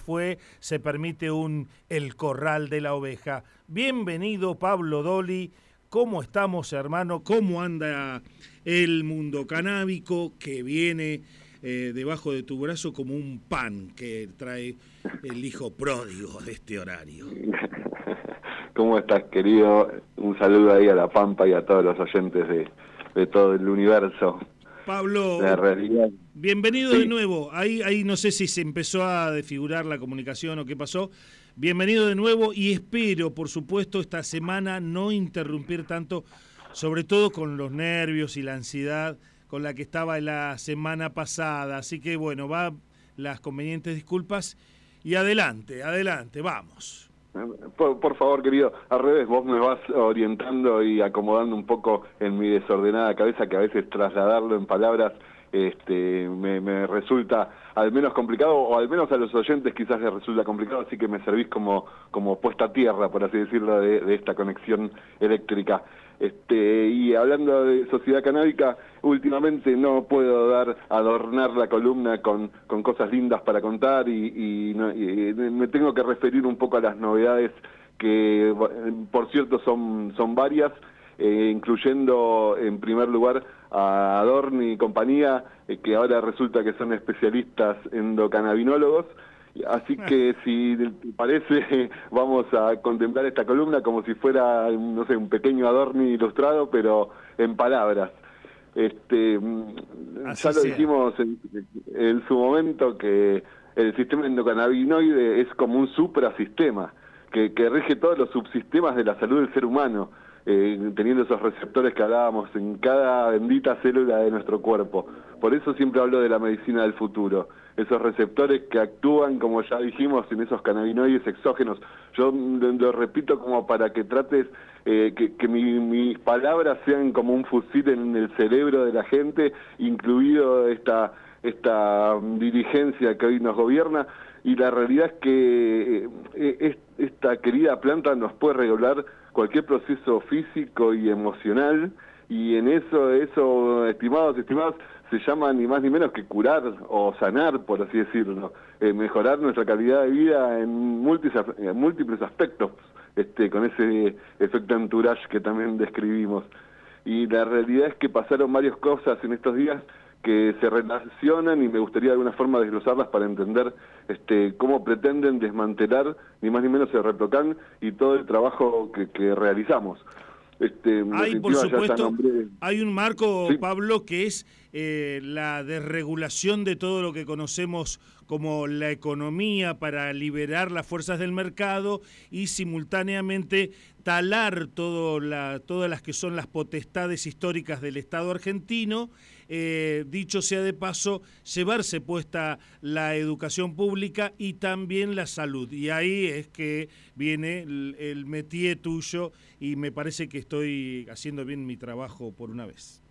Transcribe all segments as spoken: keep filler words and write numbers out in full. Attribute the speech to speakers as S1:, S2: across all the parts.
S1: fue, se permite un El Corral de la Oveja. Bienvenido, Pablo Dolly. ¿Cómo estamos, hermano? ¿Cómo anda el mundo canábico que viene eh, debajo de tu brazo como un pan que trae el hijo pródigo de este horario?
S2: ¿Cómo estás, querido? Un saludo ahí a La Pampa y a todos los oyentes de, de todo el universo.
S1: Pablo,
S2: la realidad.
S1: Bienvenido
S2: Sí.
S1: de nuevo. Ahí, ahí no sé si se empezó a desfigurar la comunicación o qué pasó. Bienvenido de nuevo y espero, por supuesto, esta semana no interrumpir tanto, sobre todo con los nervios y la ansiedad con la que estaba la semana pasada. Así que, bueno, va las convenientes disculpas y adelante, adelante, vamos.
S2: Por, por favor, querido, al revés, vos me vas orientando y acomodando un poco en mi desordenada cabeza, que a veces trasladarlo en palabras este, me, me resulta al menos complicado, o al menos a los oyentes quizás les resulta complicado, así que me servís como, como puesta a tierra, por así decirlo, de, de esta conexión eléctrica. Este, y hablando de sociedad canábica, últimamente no puedo dar adornar la columna con, con cosas lindas para contar y, y, no, y me tengo que referir un poco a las novedades que, por cierto, son, son varias, eh, incluyendo en primer lugar a Adorni y compañía, eh, que ahora resulta que son especialistas endocannabinólogos. Así que, si te parece, vamos a contemplar esta columna como si fuera, no sé, un pequeño Adorni ilustrado, pero en palabras. Este,
S1: Así
S2: ya lo
S1: sea.
S2: dijimos en, en su momento, que el sistema endocannabinoide es como un suprasistema que, que rige todos los subsistemas de la salud del ser humano, eh, teniendo esos receptores que hablábamos en cada bendita célula de nuestro cuerpo. Por eso siempre hablo de la medicina del futuro, esos receptores que actúan, como ya dijimos, en esos cannabinoides exógenos. Yo lo, lo repito como para que trates, eh, que, que mi, mis palabras sean como un fusil en el cerebro de la gente, incluido esta, esta dirigencia que hoy nos gobierna. Y la realidad es que eh, esta querida planta nos puede regular cualquier proceso físico y emocional, y en eso, eso, estimados, estimados, se llama ni más ni menos que curar o sanar, por así decirlo, eh, mejorar nuestra calidad de vida en múltiples, en múltiples aspectos, este, con ese efecto entourage que también describimos. Y la realidad es que pasaron varias cosas en estos días que se relacionan y me gustaría de alguna forma desglosarlas para entender este, cómo pretenden desmantelar ni más ni menos el Reprocan y todo el trabajo que, que realizamos. Este,
S1: Hay, por supuesto,
S2: nombré...
S1: hay un marco,
S2: ¿Sí?
S1: Pablo, que es eh, la desregulación de todo lo que conocemos como la economía para liberar las fuerzas del mercado y simultáneamente talar todo la, todas las que son las potestades históricas del Estado argentino. Eh, dicho sea de paso, llevarse puesta la educación pública y también la salud. Y ahí es que viene el, el métier tuyo y me parece que estoy haciendo bien mi trabajo por una vez.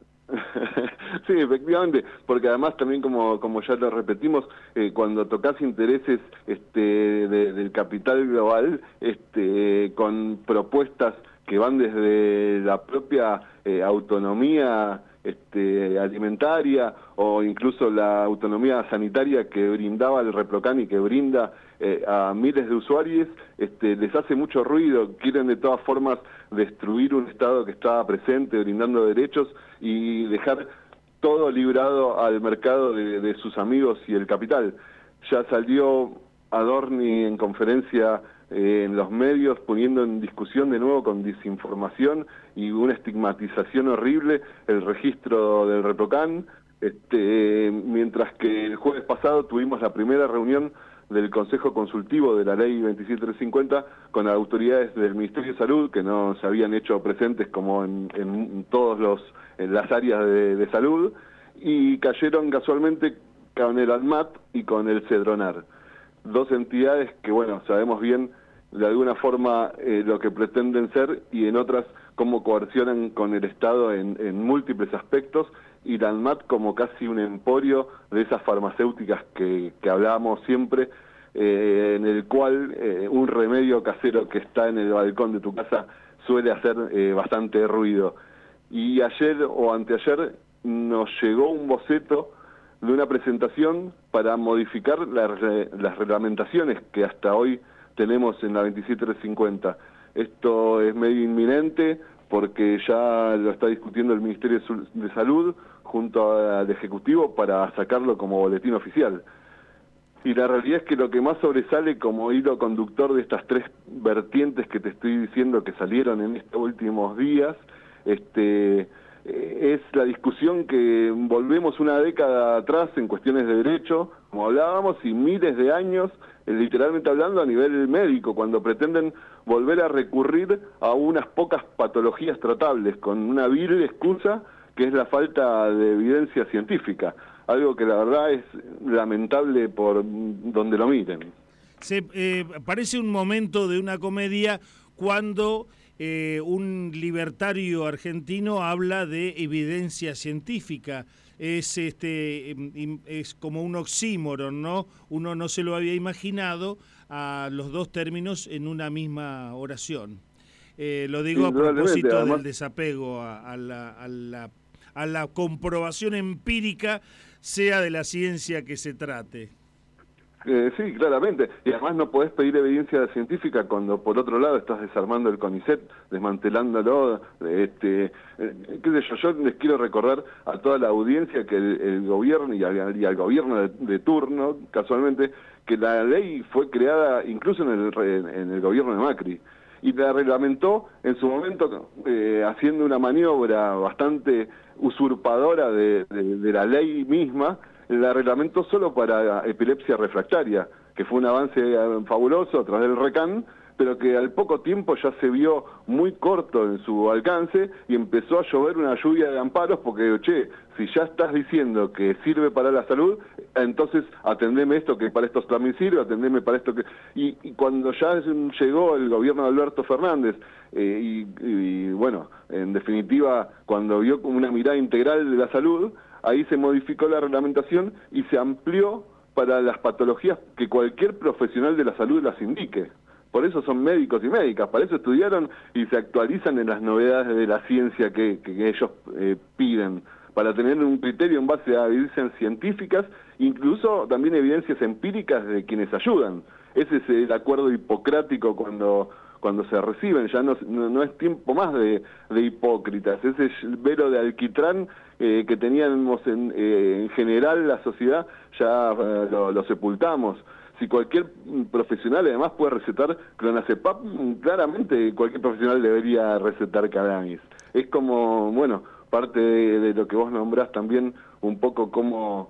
S2: Sí, efectivamente, porque además también, como como ya lo repetimos, eh, cuando tocas intereses este, de, del capital global, este, con propuestas que van desde la propia eh, autonomía este, alimentaria o incluso la autonomía sanitaria que brindaba el Reprocan y que brinda eh, a miles de usuarios, este, les hace mucho ruido, quieren de todas formas destruir un Estado que estaba presente, brindando derechos y dejar todo librado al mercado de, de sus amigos y el capital. Ya salió Adorni en conferencia eh, en los medios poniendo en discusión de nuevo con desinformación y una estigmatización horrible el registro del Reprocan, este, mientras que el jueves pasado tuvimos la primera reunión del Consejo Consultivo de la Ley veintisiete trescientos cincuenta con autoridades del Ministerio de Salud que no se habían hecho presentes como en, en todos los en las áreas de, de salud, y cayeron casualmente con el ANMAT y con el CEDRONAR, dos entidades que, bueno, sabemos bien de alguna forma eh, lo que pretenden ser y en otras cómo coercionan con el Estado en, en múltiples aspectos, y la ANMAT como casi un emporio de esas farmacéuticas que, que hablábamos siempre, eh, en el cual eh, un remedio casero que está en el balcón de tu casa suele hacer eh, bastante ruido. Y ayer o anteayer nos llegó un boceto de una presentación para modificar la, las reglamentaciones que hasta hoy tenemos en la veintisiete trescientos cincuenta. Esto es medio inminente porque ya lo está discutiendo el Ministerio de Salud junto al Ejecutivo para sacarlo como boletín oficial. Y la realidad es que lo que más sobresale como hilo conductor de estas tres vertientes que te estoy diciendo que salieron en estos últimos días, este, es la discusión que volvemos una década atrás en cuestiones de derecho, como hablábamos, y miles de años, literalmente hablando, a nivel médico, cuando pretenden volver a recurrir a unas pocas patologías tratables, con una vil excusa que es la falta de evidencia científica. Algo que la verdad es lamentable por donde lo miren.
S1: Se, eh, parece un momento de una comedia cuando eh, un libertario argentino habla de evidencia científica. Es, este, es como un oxímoron, ¿no? Uno no se lo había imaginado a los dos términos en una misma oración. Eh, lo digo a propósito además, del desapego a, a, la, a, la, a la comprobación empírica, sea de la ciencia que se trate.
S2: Eh, sí, claramente. Y además no podés pedir evidencia científica cuando por otro lado estás desarmando el CONICET, desmantelándolo. Este, eh, qué sé yo, yo les quiero recordar a toda la audiencia que el, el gobierno y al, y al gobierno de, de turno, casualmente, que la ley fue creada incluso en el, en el gobierno de Macri. Y la reglamentó en su momento eh, haciendo una maniobra bastante usurpadora de, de, de la ley misma, la reglamentó solo para epilepsia refractaria, que fue un avance fabuloso a través del RECAN, pero que al poco tiempo ya se vio muy corto en su alcance y empezó a llover una lluvia de amparos porque, che, si ya estás diciendo que sirve para la salud, entonces atendeme esto que para esto también sirve, atendeme para esto que... Y, y cuando ya llegó el gobierno de Alberto Fernández, eh, y, y bueno, en definitiva, cuando vio como una mirada integral de la salud, ahí se modificó la reglamentación y se amplió para las patologías que cualquier profesional de la salud las indique. Por eso son médicos y médicas, para eso estudiaron y se actualizan en las novedades de la ciencia que, que ellos eh, piden, para tener un criterio en base a evidencias científicas, incluso también evidencias empíricas de quienes ayudan. Ese es el acuerdo hipocrático cuando... cuando se reciben, ya no, no, no es tiempo más de, de hipócritas, ese velo de alquitrán eh, que teníamos en, eh, en general la sociedad, ya eh, lo, lo sepultamos. Si cualquier profesional además puede recetar clonazepam, claramente cualquier profesional debería recetar cannabis. Es como, bueno, parte de, de lo que vos nombrás también, un poco como...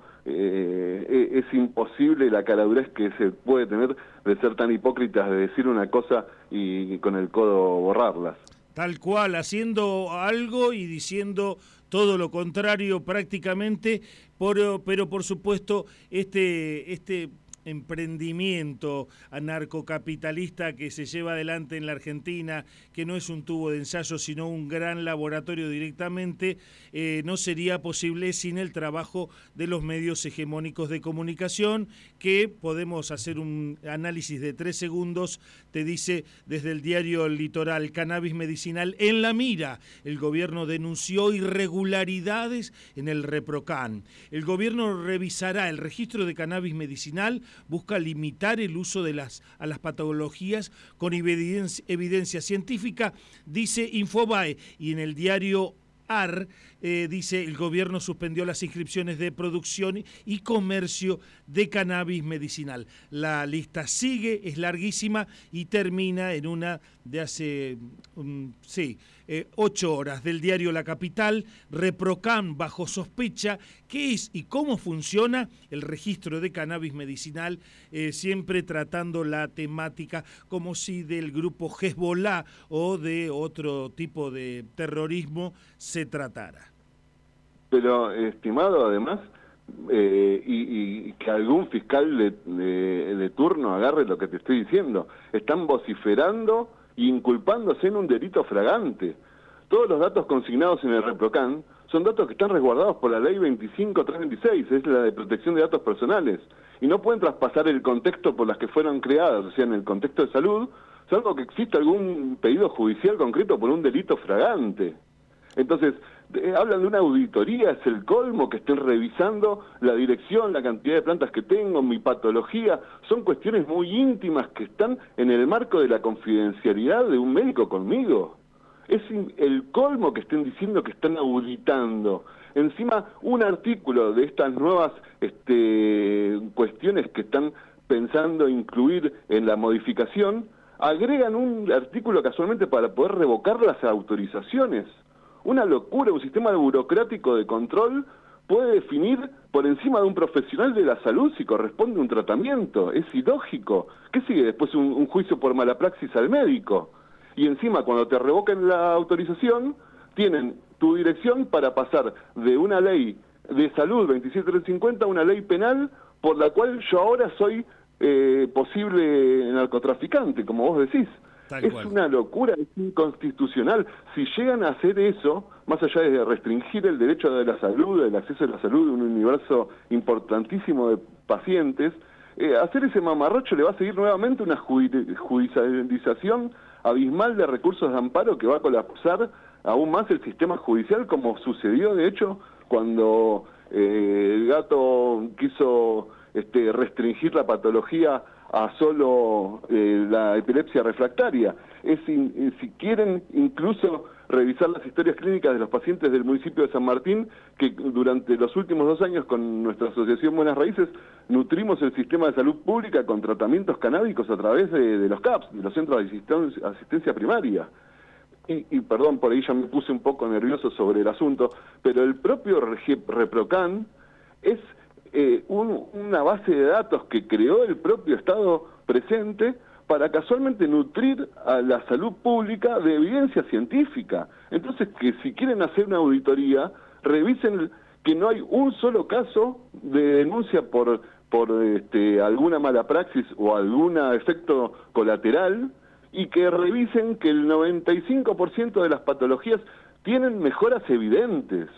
S2: Eh, es imposible la caradurez que se puede tener de ser tan hipócritas, de decir una cosa y con el codo borrarlas.
S1: Tal cual, haciendo algo y diciendo todo lo contrario prácticamente, por, pero por supuesto este... este emprendimiento anarcocapitalista que se lleva adelante en la Argentina, que no es un tubo de ensayo, sino un gran laboratorio directamente, eh, no sería posible sin el trabajo de los medios hegemónicos de comunicación, que podemos hacer un análisis de tres segundos, te dice desde el diario El Litoral, cannabis medicinal en la mira. El gobierno denunció irregularidades en el ReproCan. El gobierno revisará el registro de cannabis medicinal, busca limitar el uso de las, a las patologías con evidencia, evidencia científica, dice Infobae. Y en el diario A R, eh, dice, el gobierno suspendió las inscripciones de producción y comercio de cannabis medicinal. La lista sigue, es larguísima y termina en una de hace, um, sí, eh, ocho horas del diario La Capital. ReproCan bajo sospecha. ¿Qué es y cómo funciona el registro de cannabis medicinal? Eh, siempre tratando la temática como si del grupo Hezbollah o de otro tipo de terrorismo se tratara.
S2: Pero, estimado, además, eh, y, y que algún fiscal de, de, de turno agarre lo que te estoy diciendo, están vociferando e inculpándose en un delito fragante. Todos los datos consignados en el ReproCan son datos que están resguardados por la ley veinticinco trescientos veintiséis, es la de protección de datos personales, y no pueden traspasar el contexto por las que fueron creadas, o sea, en el contexto de salud, salvo que exista algún pedido judicial concreto por un delito fragante. Entonces, eh, hablan de una auditoría, es el colmo que estén revisando la dirección, la cantidad de plantas que tengo, mi patología. Son cuestiones muy íntimas que están en el marco de la confidencialidad de un médico conmigo. Es el colmo que estén diciendo que están auditando. Encima, un artículo de estas nuevas este, cuestiones que están pensando incluir en la modificación, agregan un artículo casualmente para poder revocar las autorizaciones. Una locura, un sistema burocrático de control puede definir por encima de un profesional de la salud si corresponde un tratamiento. Es ilógico. ¿Qué sigue después? Un, un juicio por mala praxis al médico. Y encima, cuando te revoquen la autorización, tienen tu dirección para pasar de una ley de salud veintisiete trescientos cincuenta a una ley penal por la cual yo ahora soy eh, posible narcotraficante, como vos decís. Tal es cual. Una locura, es inconstitucional. Si llegan a hacer eso, más allá de restringir el derecho de la salud, el acceso a la salud de un universo importantísimo de pacientes, eh, hacer ese mamarrocho le va a seguir nuevamente una judicialización abismal de recursos de amparo que va a colapsar aún más el sistema judicial, como sucedió de hecho cuando eh, el gato quiso este, restringir la patología a solo eh, la epilepsia refractaria. Es in, si quieren incluso revisar las historias clínicas de los pacientes del municipio de San Martín, que durante los últimos dos años con nuestra asociación Buenas Raíces nutrimos el sistema de salud pública con tratamientos canábicos a través de, de los C A P S, de los centros de asistencia, asistencia primaria. Y, y perdón, por ahí ya me puse un poco nervioso sobre el asunto, pero el propio ReproCan es eh, un, una base de datos que creó el propio Estado presente para casualmente nutrir a la salud pública de evidencia científica. Entonces, que si quieren hacer una auditoría, revisen que no hay un solo caso de denuncia por, por este, alguna mala praxis o algún efecto colateral, y que revisen que el noventa y cinco por ciento de las patologías tienen mejoras evidentes.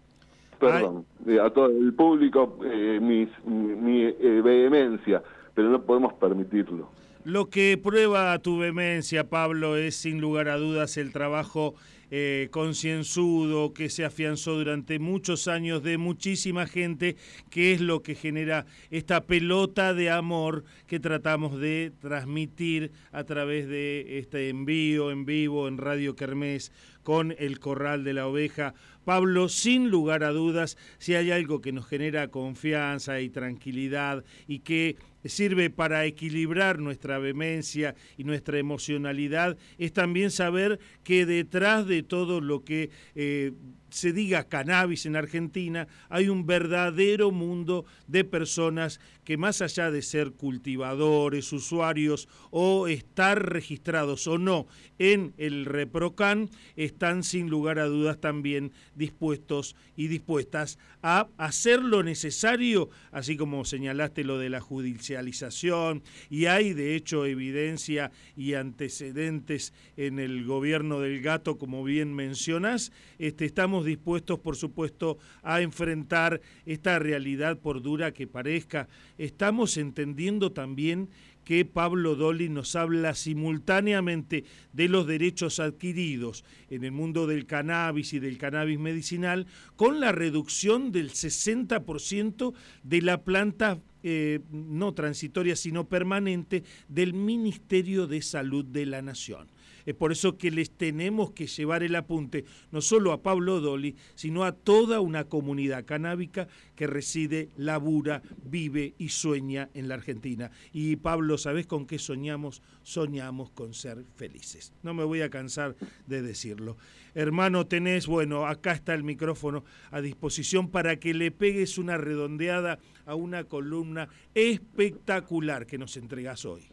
S2: Perdón, Ay. a todo el público eh, mi, mi, mi eh, vehemencia, pero no podemos permitirlo.
S1: Lo que prueba tu vehemencia, Pablo, es sin lugar a dudas el trabajo eh, concienzudo que se afianzó durante muchos años de muchísima gente, que es lo que genera esta pelota de amor que tratamos de transmitir a través de este envío en vivo en Radio Kermés con el Corral de la Oveja. Pablo, sin lugar a dudas, si hay algo que nos genera confianza y tranquilidad y que sirve para equilibrar nuestra vehemencia y nuestra emocionalidad, es también saber que detrás de todo lo que eh, se diga cannabis en Argentina, hay un verdadero mundo de personas que, más allá de ser cultivadores, usuarios o estar registrados o no en el ReproCan, están sin lugar a dudas también dispuestos y dispuestas a hacer lo necesario, así como señalaste lo de la judicialización, y hay de hecho evidencia y antecedentes en el gobierno del gato, como bien mencionás. Este, estamos dispuestos, por supuesto, a enfrentar esta realidad por dura que parezca. Estamos entendiendo también que Pablo Dolly nos habla simultáneamente de los derechos adquiridos en el mundo del cannabis y del cannabis medicinal, con la reducción del sesenta por ciento de la planta eh, no transitoria sino permanente del Ministerio de Salud de la Nación. Es por eso que les tenemos que llevar el apunte no solo a Pablo Dolly, sino a toda una comunidad canábica que reside, labura, vive y sueña en la Argentina. Y Pablo, ¿sabés con qué soñamos? Soñamos con ser felices. No me voy a cansar de decirlo. Hermano, tenés, bueno, acá está el micrófono a disposición para que le pegues una redondeada a una columna espectacular que nos entregás hoy.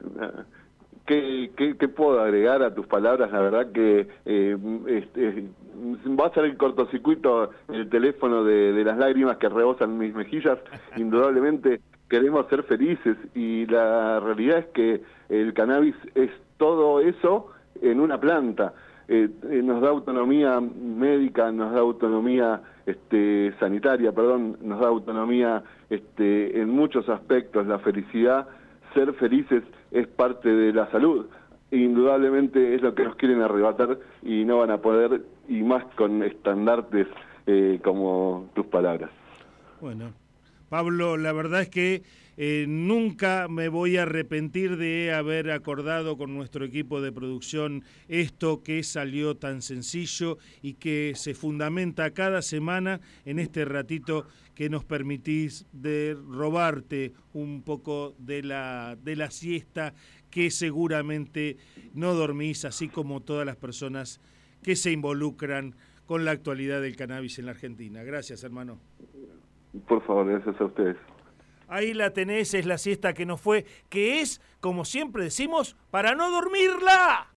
S2: ¿Qué, qué, ¿Qué puedo agregar a tus palabras? La verdad que eh, este, va a ser el cortocircuito en el teléfono de, de las lágrimas que rebosan mis mejillas. Indudablemente queremos ser felices y la realidad es que el cannabis es todo eso en una planta. Eh, eh, nos da autonomía médica, nos da autonomía este, sanitaria, perdón, nos da autonomía este, en muchos aspectos. La felicidad, ser felices es parte de la salud. indudablemente es lo que nos quieren arrebatar y no van a poder, y más con estandartes eh, como tus palabras.
S1: Bueno, Pablo, la verdad es que eh, nunca me voy a arrepentir de haber acordado con nuestro equipo de producción esto que salió tan sencillo y que se fundamenta cada semana en este ratito que nos permitís de robarte un poco de la, de la siesta que seguramente no dormís, así como todas las personas que se involucran con la actualidad del cannabis en la Argentina. Gracias, hermano.
S2: Por favor, gracias a ustedes.
S1: Ahí la tenés, es la siesta que nos fue, que es, como siempre decimos, para no dormirla.